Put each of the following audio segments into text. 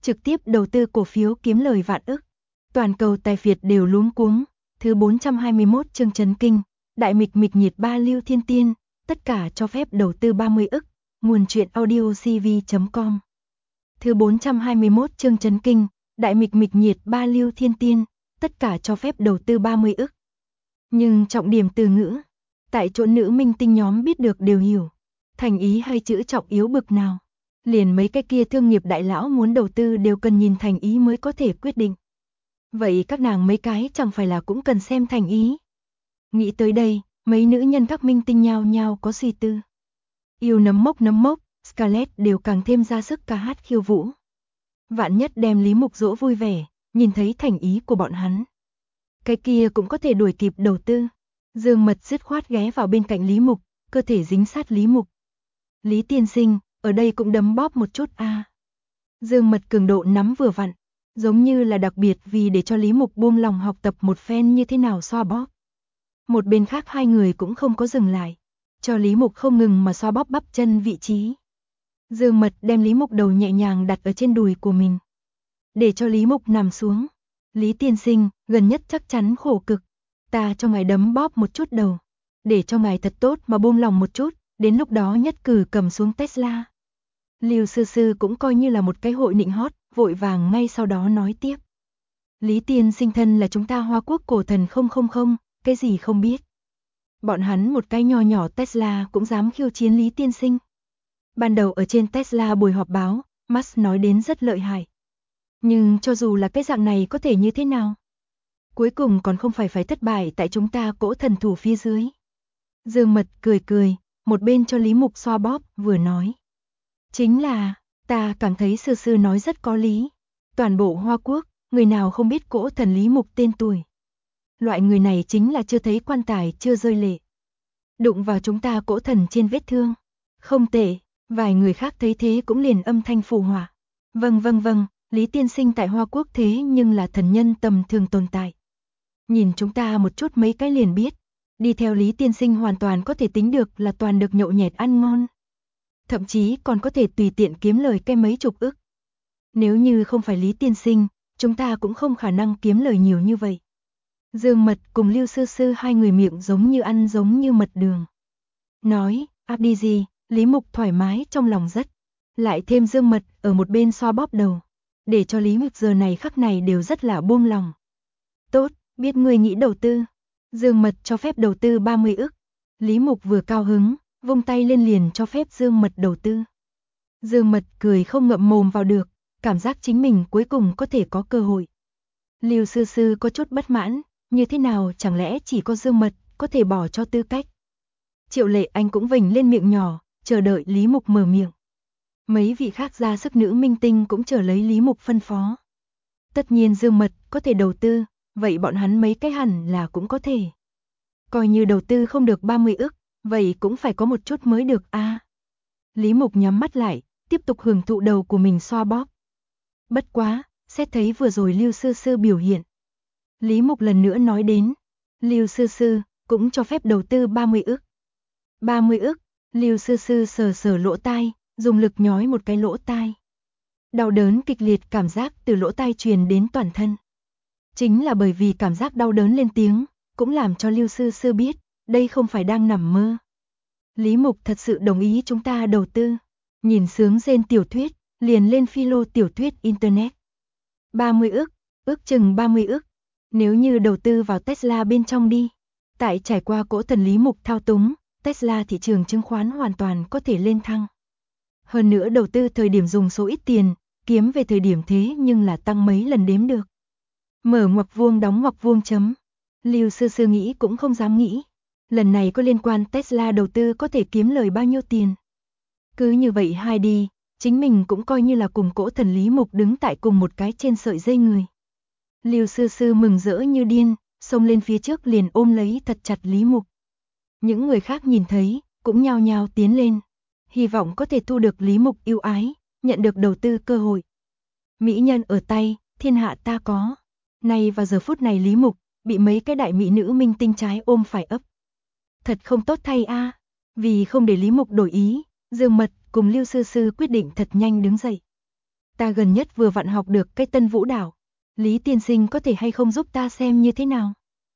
trực tiếp đầu tư cổ phiếu kiếm lời vạn ức. Toàn cầu tài phiệt đều luống cuống. Thứ 421 chương chấn kinh, đại mịch mịch nhiệt ba lưu thiên tiên, tất cả cho phép đầu tư 30 ức. Nguồn truyện audio cv.com. Thứ 421 chương chấn kinh, đại mịch mịch nhiệt ba lưu thiên tiên, tất cả cho phép đầu tư 30 ức. Nhưng trọng điểm từ ngữ, tại chỗ nữ minh tinh nhóm biết được đều hiểu. Thành ý hay chữ trọng yếu bực nào. Liền mấy cái kia thương nghiệp đại lão muốn đầu tư đều cần nhìn thành ý mới có thể quyết định. Vậy các nàng mấy cái chẳng phải là cũng cần xem thành ý. Nghĩ tới đây, mấy nữ nhân các minh tinh nhao nhao có suy tư. Yêu nấm mốc, Scarlett đều càng thêm ra sức ca hát khiêu vũ. Vạn nhất đem Lý Mục dỗ vui vẻ, nhìn thấy thành ý của bọn hắn. Cái kia cũng có thể đuổi kịp đầu tư. Dương Mật dứt khoát ghé vào bên cạnh Lý Mục, cơ thể dính sát Lý Mục. Lý tiên sinh, ở đây cũng đấm bóp một chút a. Dương Mật cường độ nắm vừa vặn, giống như là đặc biệt vì để cho Lý Mục buông lòng học tập một phen như thế nào xoa bóp. Một bên khác hai người cũng không có dừng lại, cho Lý Mục không ngừng mà xoa bóp bắp chân vị trí. Dương Mật đem Lý Mục đầu nhẹ nhàng đặt ở trên đùi của mình, để cho Lý Mục nằm xuống. Lý tiên sinh, gần nhất chắc chắn khổ cực, ta cho ngài đấm bóp một chút đầu, để cho ngài thật tốt mà buông lòng một chút, đến lúc đó nhất cử cầm xuống Tesla. Lưu Sư Sư cũng coi như là một cái hội nịnh hót, vội vàng ngay sau đó nói tiếp. Lý tiên sinh thân là chúng ta Hoa Quốc cổ thần 000, cái gì không biết. Bọn hắn một cái nho nhỏ Tesla cũng dám khiêu chiến Lý tiên sinh. Ban đầu ở trên Tesla buổi họp báo, Musk nói đến rất lợi hại. Nhưng cho dù là cái dạng này có thể như thế nào? Cuối cùng còn không phải thất bại tại chúng ta cỗ thần thủ phía dưới. Dương Mật cười, một bên cho Lý Mục xoa bóp, vừa nói. Chính là, ta cảm thấy Sư Sư nói rất có lý. Toàn bộ Hoa Quốc, người nào không biết cỗ thần Lý Mục tên tuổi. Loại người này chính là chưa thấy quan tài chưa rơi lệ. Đụng vào chúng ta cỗ thần trên vết thương. Không tệ, vài người khác thấy thế cũng liền âm thanh phù hòa. Vâng, Lý tiên sinh tại Hoa Quốc thế nhưng là thần nhân tầm thường tồn tại. Nhìn chúng ta một chút mấy cái liền biết. Đi theo Lý tiên sinh hoàn toàn có thể tính được là toàn được nhậu nhẹt ăn ngon. Thậm chí còn có thể tùy tiện kiếm lời cái mấy chục ức. Nếu như không phải Lý tiên sinh, chúng ta cũng không khả năng kiếm lời nhiều như vậy. Dương Mật cùng Lưu Sư Sư hai người miệng giống như ăn giống như mật đường. Nói, áp đi gì, Lý Mục thoải mái trong lòng rất. Lại thêm Dương Mật ở một bên xoa bóp đầu. Để cho Lý Mục giờ này khắc này đều rất là buông lòng. Tốt, biết ngươi nghĩ đầu tư. Dương Mật cho phép đầu tư 30 ức. Lý Mục vừa cao hứng, vung tay lên liền cho phép Dương Mật đầu tư. Dương Mật cười không ngậm mồm vào được, cảm giác chính mình cuối cùng có thể có cơ hội. Lưu Sư Sư có chút bất mãn, như thế nào chẳng lẽ chỉ có Dương Mật có thể bỏ cho tư cách. Triệu Lệ Anh cũng vểnh lên miệng nhỏ, chờ đợi Lý Mục mở miệng. Mấy vị khác ra sức nữ minh tinh cũng chờ lấy Lý Mục phân phó. Tất nhiên Dương Mật có thể đầu tư, vậy bọn hắn mấy cái hẳn là cũng có thể. Coi như đầu tư không được 30 ức, vậy cũng phải có một chút mới được a. Lý Mục nhắm mắt lại, tiếp tục hưởng thụ đầu của mình xoa bóp. Bất quá, xét thấy vừa rồi Lưu Sư Sư biểu hiện. Lý Mục lần nữa nói đến, Lưu Sư Sư cũng cho phép đầu tư 30 ức. 30 ức, Lưu Sư Sư sờ lỗ tai, dùng lực nhói một cái lỗ tai. Đau đớn kịch liệt cảm giác từ lỗ tai truyền đến toàn thân. Chính là bởi vì cảm giác đau đớn lên tiếng, cũng làm cho Lưu Sư Sư biết, đây không phải đang nằm mơ. Lý Mục thật sự đồng ý chúng ta đầu tư. Nhìn sướng rên tiểu thuyết, liền lên philo tiểu thuyết Internet. 30 ức, ước chừng 30 ức. Nếu như đầu tư vào Tesla bên trong đi. Tại trải qua cỗ thần Lý Mục thao túng, Tesla thị trường chứng khoán hoàn toàn có thể lên thăng. Hơn nữa đầu tư thời điểm dùng số ít tiền, kiếm về thời điểm thế nhưng là tăng mấy lần đếm được. Mở ngoặc vuông đóng ngoặc vuông chấm. Lưu Sư Sư nghĩ cũng không dám nghĩ. Lần này có liên quan Tesla đầu tư có thể kiếm lời bao nhiêu tiền. Cứ như vậy hai đi, chính mình cũng coi như là cùng cỗ thần Lý Mục đứng tại cùng một cái trên sợi dây người. Lưu Sư Sư mừng rỡ như điên, xông lên phía trước liền ôm lấy thật chặt Lý Mục. Những người khác nhìn thấy, cũng nhao nhao tiến lên. Hy vọng có thể thu được Lý Mục yêu ái, nhận được đầu tư cơ hội. Mỹ nhân ở tay, thiên hạ ta có. Nay vào giờ phút này Lý Mục, bị mấy cái đại mỹ nữ minh tinh trái ôm phải ấp. Thật không tốt thay a. Vì không để Lý Mục đổi ý, Dương Mật cùng Lưu Sư Sư quyết định thật nhanh đứng dậy. Ta gần nhất vừa vặn học được cái tân vũ đạo. Lý tiên sinh có thể hay không giúp ta xem như thế nào?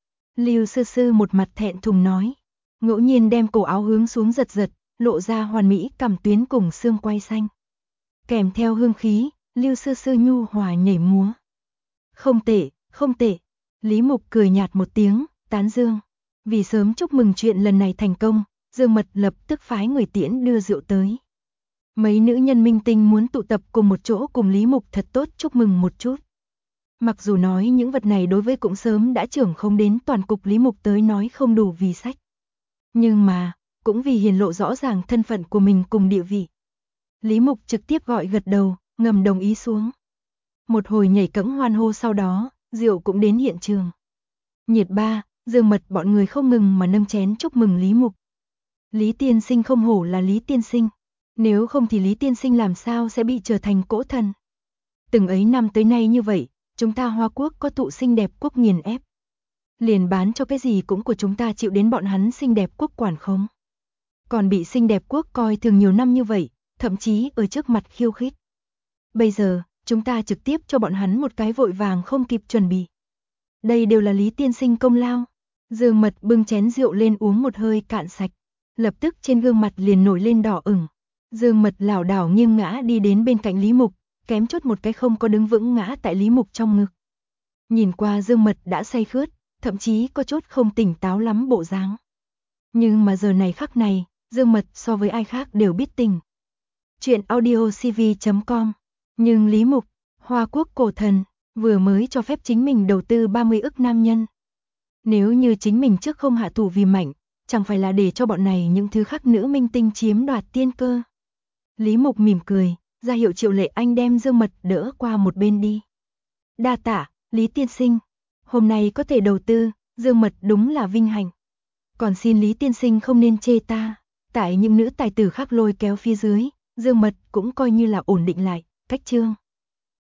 Lưu Sư Sư một mặt thẹn thùng nói. Ngẫu nhiên đem cổ áo hướng xuống giật giật, lộ ra hoàn mỹ cằm tuyến cùng xương quai xanh. Kèm theo hương khí, Lưu Sư Sư nhu hòa nhảy múa. Không tệ, không tệ. Lý Mục cười nhạt một tiếng, tán dương. Vì sớm chúc mừng chuyện lần này thành công, Dương Mật lập tức phái người tiễn đưa rượu tới. Mấy nữ nhân minh tinh muốn tụ tập cùng một chỗ cùng Lý Mục thật tốt chúc mừng một chút. Mặc dù nói những vật này đối với cũng sớm đã trưởng không đến toàn cục Lý Mục tới nói không đủ vì sách. Nhưng mà, cũng vì hiển lộ rõ ràng thân phận của mình cùng địa vị. Lý Mục trực tiếp gọi gật đầu, ngầm đồng ý xuống. Một hồi nhảy cẫng hoan hô sau đó, rượu cũng đến hiện trường. Nhiệt ba, Dương Mật bọn người không ngừng mà nâng chén chúc mừng Lý Mục. Lý tiên sinh không hổ là Lý tiên sinh. Nếu không thì Lý tiên sinh làm sao sẽ bị trở thành cỗ thần. Từng ấy năm tới nay như vậy, chúng ta Hoa Quốc có tụ xinh đẹp quốc nghiền ép. Liền bán cho cái gì cũng của chúng ta chịu đến bọn hắn xinh đẹp quốc quản không. Còn bị xinh đẹp quốc coi thường nhiều năm như vậy, thậm chí ở trước mặt khiêu khích. Bây giờ, chúng ta trực tiếp cho bọn hắn một cái vội vàng không kịp chuẩn bị. Đây đều là Lý tiên sinh công lao. Dương Mật bưng chén rượu lên uống một hơi cạn sạch. Lập tức trên gương mặt liền nổi lên đỏ ửng. Dương Mật lảo đảo nghiêng ngã đi đến bên cạnh Lý Mục, kém chút một cái không có đứng vững ngã tại Lý Mục trong ngực. Nhìn qua Dương Mật đã say khướt, thậm chí có chút không tỉnh táo lắm bộ dáng. Nhưng mà giờ này khắc này, Dương Mật so với ai khác đều biết tình. Chuyện audiocv.com. Nhưng Lý Mục, Hoa Quốc cổ thần, vừa mới cho phép chính mình đầu tư 30 ức nam nhân. Nếu như chính mình trước không hạ thủ vì mạnh, chẳng phải là để cho bọn này những thứ khác nữ minh tinh chiếm đoạt tiên cơ. Lý Mục mỉm cười, ra hiệu Triệu Lệ Anh đem Dương Mật đỡ qua một bên đi. Đa tạ, Lý tiên sinh. Hôm nay có thể đầu tư, Dương Mật đúng là vinh hạnh. Còn xin Lý tiên sinh không nên chê ta. Tại những nữ tài tử khác lôi kéo phía dưới, Dương Mật cũng coi như là ổn định lại, cách chương.